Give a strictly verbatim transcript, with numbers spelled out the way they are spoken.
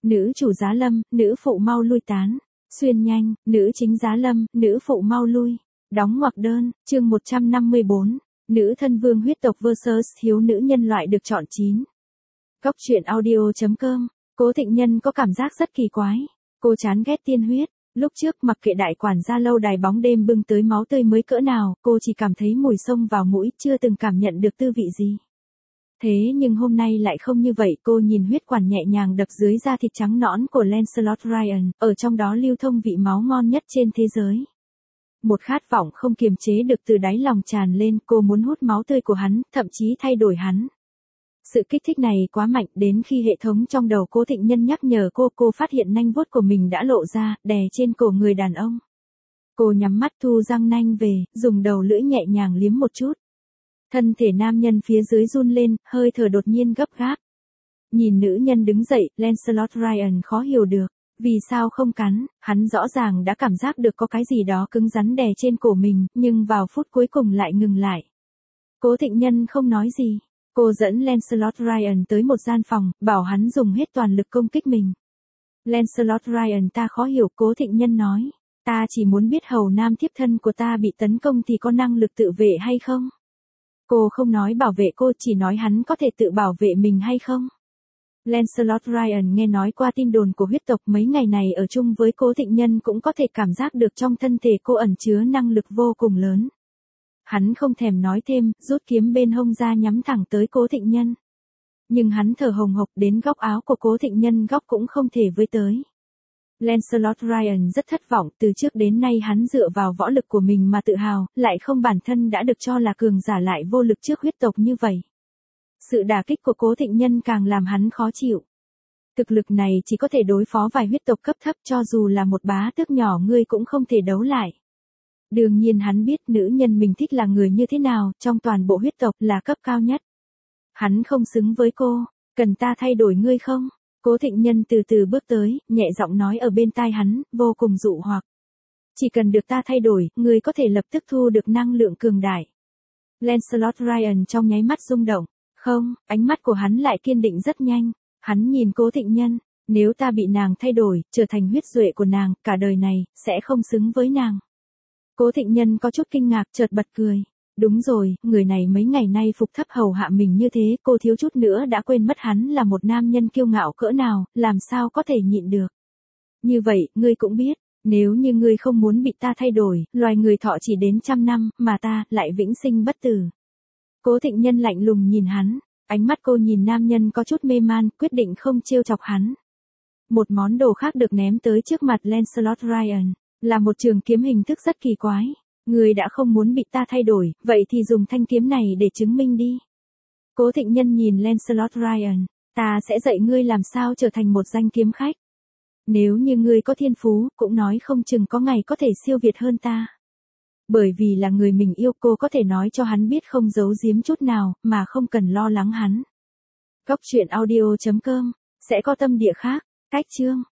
nữ chủ giá lâm, nữ phụ mau lui tán. Xuyên nhanh, nữ chính giá lâm, nữ phụ mau lui. Đóng ngoặc đơn, chương một trăm năm mươi bốn. Nữ thân vương huyết tộc versus thiếu nữ nhân loại được chọn chín. Cóc truyện audio chấm com. Cố Thịnh Nhân có cảm giác rất kỳ quái. Cô chán ghét tiên huyết. Lúc trước mặc kệ đại quản gia lâu đài bóng đêm bưng tới máu tươi mới cỡ nào, cô chỉ cảm thấy mùi xông vào mũi, chưa từng cảm nhận được tư vị gì. Thế nhưng hôm nay lại không như vậy, cô nhìn huyết quản nhẹ nhàng đập dưới da thịt trắng nõn của Lancelot Ryan, ở trong đó lưu thông vị máu ngon nhất trên thế giới. Một khát vọng không kiềm chế được từ đáy lòng tràn lên, cô muốn hút máu tươi của hắn, thậm chí thay đổi hắn. Sự kích thích này quá mạnh đến khi hệ thống trong đầu Cố Thịnh Nhân nhắc nhở cô, cô phát hiện nanh vuốt của mình đã lộ ra, đè trên cổ người đàn ông. Cô nhắm mắt thu răng nanh về, dùng đầu lưỡi nhẹ nhàng liếm một chút. Thân thể nam nhân phía dưới run lên, hơi thở đột nhiên gấp gáp. Nhìn nữ nhân đứng dậy, Lancelot Ryan khó hiểu được. Vì sao không cắn, hắn rõ ràng đã cảm giác được có cái gì đó cứng rắn đè trên cổ mình, nhưng vào phút cuối cùng lại ngừng lại. Cố Thịnh Nhân không nói gì. Cô dẫn Lancelot Ryan tới một gian phòng, bảo hắn dùng hết toàn lực công kích mình. Lancelot Ryan, ta khó hiểu, Cố Thịnh Nhân nói. Ta chỉ muốn biết hầu nam thiếp thân của ta bị tấn công thì có năng lực tự vệ hay không? Cô không nói bảo vệ cô, chỉ nói hắn có thể tự bảo vệ mình hay không? Lancelot Ryan nghe nói qua tin đồn của huyết tộc, mấy ngày này ở chung với Cố Thịnh Nhân cũng có thể cảm giác được trong thân thể cô ẩn chứa năng lực vô cùng lớn. Hắn không thèm nói thêm, rút kiếm bên hông ra nhắm thẳng tới Cố Thịnh Nhân. Nhưng hắn thở hồng hộc đến góc áo của Cố Thịnh Nhân góc cũng không thể với tới. Lancelot Ryan rất thất vọng, từ trước đến nay hắn dựa vào võ lực của mình mà tự hào, lại không bản thân đã được cho là cường giả lại vô lực trước huyết tộc như vậy. Sự đả kích của Cố Thịnh Nhân càng làm hắn khó chịu. Thực lực này chỉ có thể đối phó vài huyết tộc cấp thấp, cho dù là một bá tước nhỏ ngươi cũng không thể đấu lại. Đương nhiên hắn biết nữ nhân mình thích là người như thế nào, trong toàn bộ huyết tộc là cấp cao nhất. Hắn không xứng với cô, cần ta thay đổi ngươi không? Cố Thịnh Nhân từ từ bước tới, nhẹ giọng nói ở bên tai hắn, vô cùng dụ hoặc. Chỉ cần được ta thay đổi, ngươi có thể lập tức thu được năng lượng cường đại. Lancelot Ryan trong nháy mắt rung động. Không, ánh mắt của hắn lại kiên định rất nhanh. Hắn nhìn Cố Thịnh Nhân, nếu ta bị nàng thay đổi, trở thành huyết duệ của nàng, cả đời này, sẽ không xứng với nàng. Cố Thịnh Nhân có chút kinh ngạc, chợt bật cười. Đúng rồi, người này mấy ngày nay phục thấp hầu hạ mình như thế, cô thiếu chút nữa đã quên mất hắn là một nam nhân kiêu ngạo cỡ nào, làm sao có thể nhịn được. Như vậy, ngươi cũng biết, nếu như ngươi không muốn bị ta thay đổi, loài người thọ chỉ đến trăm năm, mà ta, lại vĩnh sinh bất tử. Cố Thịnh Nhân lạnh lùng nhìn hắn, ánh mắt cô nhìn nam nhân có chút mê man, quyết định không trêu chọc hắn. Một món đồ khác được ném tới trước mặt Lancelot Ryan, là một trường kiếm hình thức rất kỳ quái. Ngươi đã không muốn bị ta thay đổi, vậy thì dùng thanh kiếm này để chứng minh đi. Cố Thịnh Nhân nhìn Lancelot Ryan, ta sẽ dạy ngươi làm sao trở thành một danh kiếm khách. Nếu như ngươi có thiên phú, cũng nói không chừng có ngày có thể siêu việt hơn ta. Bởi vì là người mình yêu, cô có thể nói cho hắn biết không giấu giếm chút nào, mà không cần lo lắng hắn. Cóc truyện audio chấm com sẽ có tâm địa khác, cách chương.